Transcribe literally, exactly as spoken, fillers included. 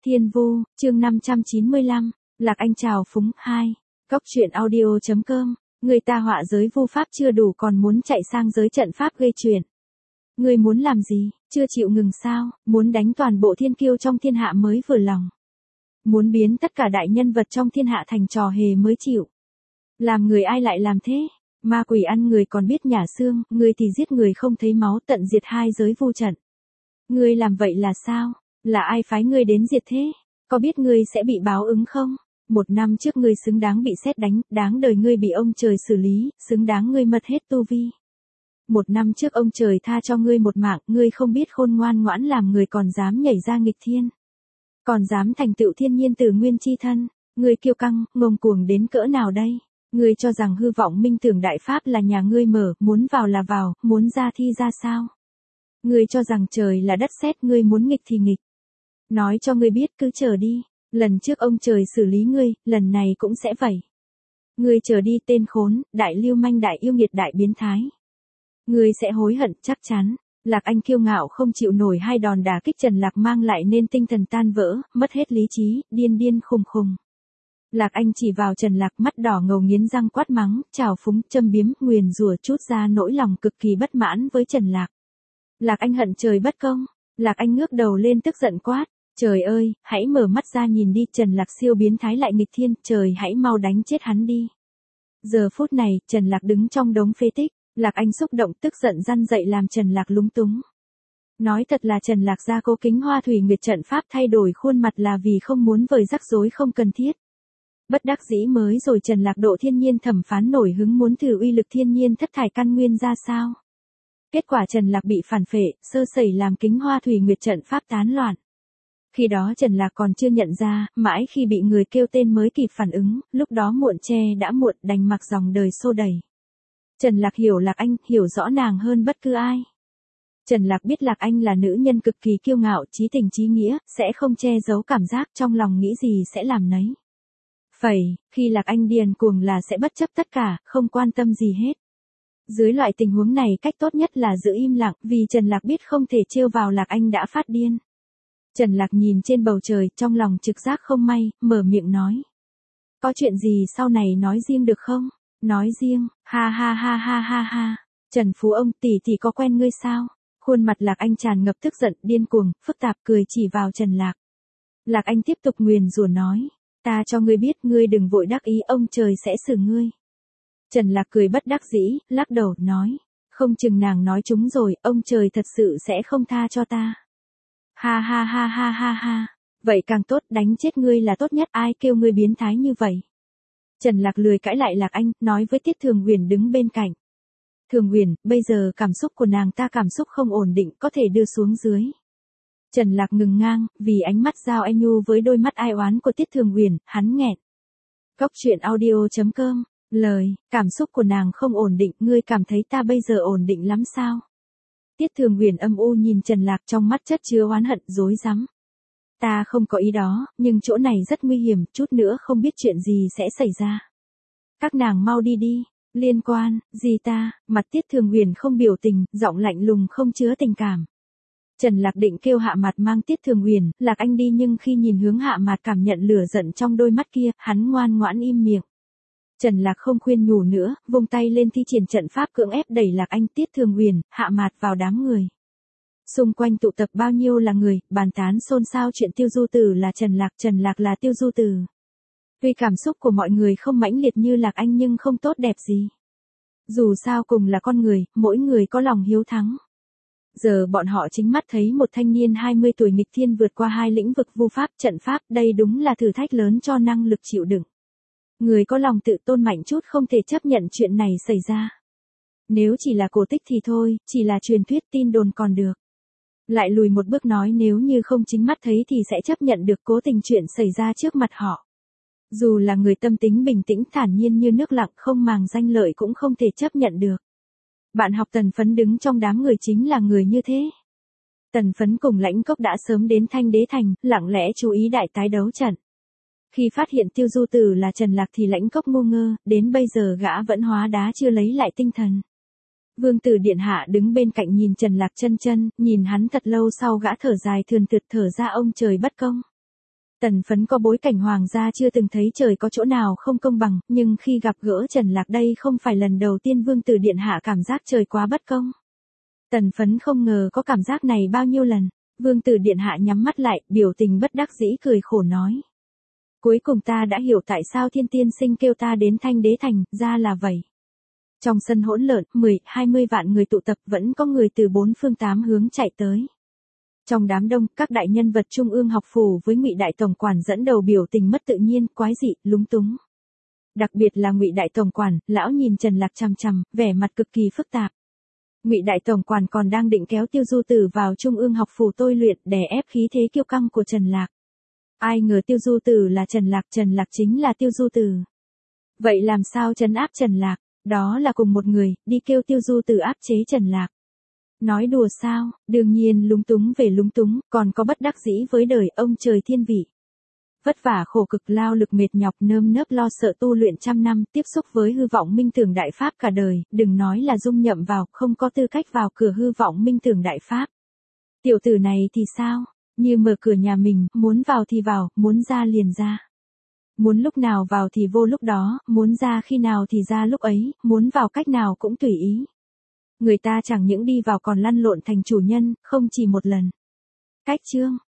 Thiên Vu, chương năm trăm chín mươi lăm, Lạc Anh chào phúng hai. Cóc truyện audio chấm com, người ta họa giới vu pháp chưa đủ còn muốn chạy sang giới trận pháp gây chuyện. Ngươi muốn làm gì, chưa chịu ngừng sao, muốn đánh toàn bộ thiên kiêu trong thiên hạ mới vừa lòng. Muốn biến tất cả đại nhân vật trong thiên hạ thành trò hề mới chịu. Làm người ai lại làm thế, ma quỷ ăn người còn biết nhả xương, ngươi thì giết người không thấy máu tận diệt hai giới vu trận. Ngươi làm vậy là sao? Là ai phái ngươi đến diệt thế? Có biết ngươi sẽ bị báo ứng không? Một năm trước ngươi xứng đáng bị sét đánh, đáng đời ngươi bị ông trời xử lý, xứng đáng ngươi mất hết tu vi. Một năm trước ông trời tha cho ngươi một mạng, ngươi không biết khôn ngoan ngoãn làm người còn dám nhảy ra nghịch thiên. Còn dám thành tựu thiên nhiên từ nguyên chi thân, ngươi kiêu căng, ngông cuồng đến cỡ nào đây? Ngươi cho rằng hư vọng minh tưởng đại pháp là nhà ngươi mở, muốn vào là vào, muốn ra thi ra sao? Ngươi cho rằng trời là đất sét, ngươi muốn nghịch thì nghịch. Nói cho ngươi biết cứ chờ đi, lần trước ông trời xử lý ngươi, lần này cũng sẽ vậy. Ngươi chờ đi tên khốn, đại lưu manh đại yêu nghiệt đại biến thái. Ngươi sẽ hối hận chắc chắn. Lạc Anh kiêu ngạo không chịu nổi hai đòn đả kích Trần Lạc mang lại nên tinh thần tan vỡ, mất hết lý trí, điên điên khùng khùng. Lạc Anh chỉ vào Trần Lạc mắt đỏ ngầu nghiến răng quát mắng, trào phúng, châm biếm, nguyền rủa trút ra nỗi lòng cực kỳ bất mãn với Trần Lạc. Lạc Anh hận trời bất công. Lạc Anh ngước đầu lên tức giận quát. Trời ơi, hãy mở mắt ra nhìn đi, Trần Lạc siêu biến thái lại nghịch thiên, trời hãy mau đánh chết hắn đi. Giờ phút này, Trần Lạc đứng trong đống phế tích, Lạc Anh xúc động tức giận răn dậy làm Trần Lạc lúng túng. Nói thật là Trần Lạc ra cố kính hoa thủy nguyệt trận pháp thay đổi khuôn mặt là vì không muốn vời rắc rối không cần thiết. Bất đắc dĩ mới rồi Trần Lạc độ thiên nhiên thẩm phán nổi hứng muốn thử uy lực thiên nhiên thất thải căn nguyên ra sao. Kết quả Trần Lạc bị phản phệ, sơ sẩy làm kính hoa thủy nguyệt trận pháp tán loạn. Khi đó Trần Lạc còn chưa nhận ra, mãi khi bị người kêu tên mới kịp phản ứng, lúc đó muộn che đã muộn, đành mặc dòng đời xô đẩy. Trần Lạc hiểu Lạc Anh, hiểu rõ nàng hơn bất cứ ai. Trần Lạc biết Lạc Anh là nữ nhân cực kỳ kiêu ngạo, chí tình chí nghĩa, sẽ không che giấu cảm giác trong lòng nghĩ gì sẽ làm nấy. Phẩy, khi Lạc Anh điên cuồng là sẽ bất chấp tất cả, không quan tâm gì hết. Dưới loại tình huống này cách tốt nhất là giữ im lặng, vì Trần Lạc biết không thể trêu vào Lạc Anh đã phát điên. Trần Lạc nhìn trên bầu trời, trong lòng trực giác không may, mở miệng nói. Có chuyện gì sau này nói riêng được không? Nói riêng, ha ha ha ha ha ha. Trần Phú ông tỷ tỷ có quen ngươi sao? Khuôn mặt Lạc Anh tràn ngập tức giận, điên cuồng, phức tạp cười chỉ vào Trần Lạc. Lạc Anh tiếp tục nguyền rủa nói. Ta cho ngươi biết ngươi đừng vội đắc ý, ông trời sẽ xử ngươi. Trần Lạc cười bất đắc dĩ, lắc đầu, nói. Không chừng nàng nói chúng rồi, ông trời thật sự sẽ không tha cho ta. Ha ha ha ha ha ha. Vậy càng tốt, đánh chết ngươi là tốt nhất, ai kêu ngươi biến thái như vậy. Trần Lạc lười cãi lại Lạc Anh, nói với Tiết Thường Huyền đứng bên cạnh. Thường Huyền, bây giờ cảm xúc của nàng ta cảm xúc không ổn định, có thể đưa xuống dưới. Trần Lạc ngừng ngang, vì ánh mắt giao anh nhu với đôi mắt ai oán của Tiết Thường Huyền, hắn nghẹn. Cóc truyện audio chấm com, lời, cảm xúc của nàng không ổn định, ngươi cảm thấy ta bây giờ ổn định lắm sao? Tiết Thường Huyền âm u nhìn Trần Lạc trong mắt chất chứa oán hận, rối rắm. Ta không có ý đó, nhưng chỗ này rất nguy hiểm, chút nữa không biết chuyện gì sẽ xảy ra. Các nàng mau đi đi, liên quan, gì ta, mặt Tiết Thường Huyền không biểu tình, giọng lạnh lùng không chứa tình cảm. Trần Lạc định kêu Hạ Mạt mang Tiết Thường Huyền, Lạc Anh đi nhưng khi nhìn hướng Hạ Mạt cảm nhận lửa giận trong đôi mắt kia, hắn ngoan ngoãn im miệng. Trần Lạc không khuyên nhủ nữa, vung tay lên thi triển trận pháp cưỡng ép đẩy Lạc Anh, Tiết Thường Huyền, Hạ Mạt vào đám người. Xung quanh tụ tập bao nhiêu là người, bàn tán xôn xao chuyện Tiêu Du Tử là Trần Lạc, Trần Lạc là Tiêu Du Tử. Tuy cảm xúc của mọi người không mãnh liệt như Lạc Anh nhưng không tốt đẹp gì. Dù sao cùng là con người, mỗi người có lòng hiếu thắng. Giờ bọn họ chính mắt thấy một thanh niên hai mươi tuổi nghịch thiên vượt qua hai lĩnh vực vu pháp, trận pháp, đây đúng là thử thách lớn cho năng lực chịu đựng. Người có lòng tự tôn mạnh chút không thể chấp nhận chuyện này xảy ra. Nếu chỉ là cổ tích thì thôi, chỉ là truyền thuyết tin đồn còn được. Lại lùi một bước nói nếu như không chính mắt thấy thì sẽ chấp nhận được cố tình chuyện xảy ra trước mặt họ. Dù là người tâm tính bình tĩnh thản nhiên như nước lặng không màng danh lợi cũng không thể chấp nhận được. Bạn học Tần Phấn đứng trong đám người chính là người như thế. Tần Phấn cùng Lãnh Cốc đã sớm đến Thanh Đế Thành, lặng lẽ chú ý đại tái đấu trận. Khi phát hiện Tiêu Du Tử là Trần Lạc thì Lãnh Cốc ngu ngơ, đến bây giờ gã vẫn hóa đá chưa lấy lại tinh thần. Vương tử điện hạ đứng bên cạnh nhìn Trần Lạc chân chân, nhìn hắn thật lâu sau gã thở dài thườn thượt thở ra ông trời bất công. Tần Phấn có bối cảnh hoàng gia chưa từng thấy trời có chỗ nào không công bằng, nhưng khi gặp gỡ Trần Lạc đây không phải lần đầu tiên Vương Tử Điện Hạ cảm giác trời quá bất công. Tần Phấn không ngờ có cảm giác này bao nhiêu lần, Vương Tử Điện Hạ nhắm mắt lại, biểu tình bất đắc dĩ cười khổ nói. Cuối cùng ta đã hiểu tại sao Thiên Tiên Sinh kêu ta đến Thanh Đế Thành, ra là vậy. Trong sân hỗn lợn, mười, hai mươi vạn người tụ tập vẫn có người từ bốn phương tám hướng chạy tới. Trong đám đông, các đại nhân vật trung ương học phủ với Ngụy Đại Tổng Quản dẫn đầu biểu tình mất tự nhiên, quái dị, lúng túng. Đặc biệt là Ngụy Đại Tổng Quản, lão nhìn Trần Lạc chằm chằm, vẻ mặt cực kỳ phức tạp. Ngụy Đại Tổng Quản còn đang định kéo Tiêu Du Tử vào trung ương học phủ tôi luyện đè ép khí thế kiêu căng của Trần Lạc. Ai ngờ Tiêu Du Tử là Trần Lạc, Trần Lạc chính là Tiêu Du Tử. Vậy làm sao trấn áp Trần Lạc? Đó là cùng một người, đi kêu Tiêu Du Tử áp chế Trần Lạc. Nói đùa sao, đương nhiên lúng túng về lúng túng, còn có bất đắc dĩ với đời ông trời thiên vị. Vất vả khổ cực lao lực mệt nhọc nơm nớp lo sợ tu luyện trăm năm, tiếp xúc với hư vọng minh tưởng đại pháp cả đời, đừng nói là dung nhậm vào, không có tư cách vào cửa hư vọng minh tưởng đại pháp. Tiểu tử này thì sao? Như mở cửa nhà mình, muốn vào thì vào, muốn ra liền ra. Muốn lúc nào vào thì vô lúc đó, muốn ra khi nào thì ra lúc ấy, muốn vào cách nào cũng tùy ý. Người ta chẳng những đi vào còn lăn lộn thành chủ nhân, không chỉ một lần. Cách chương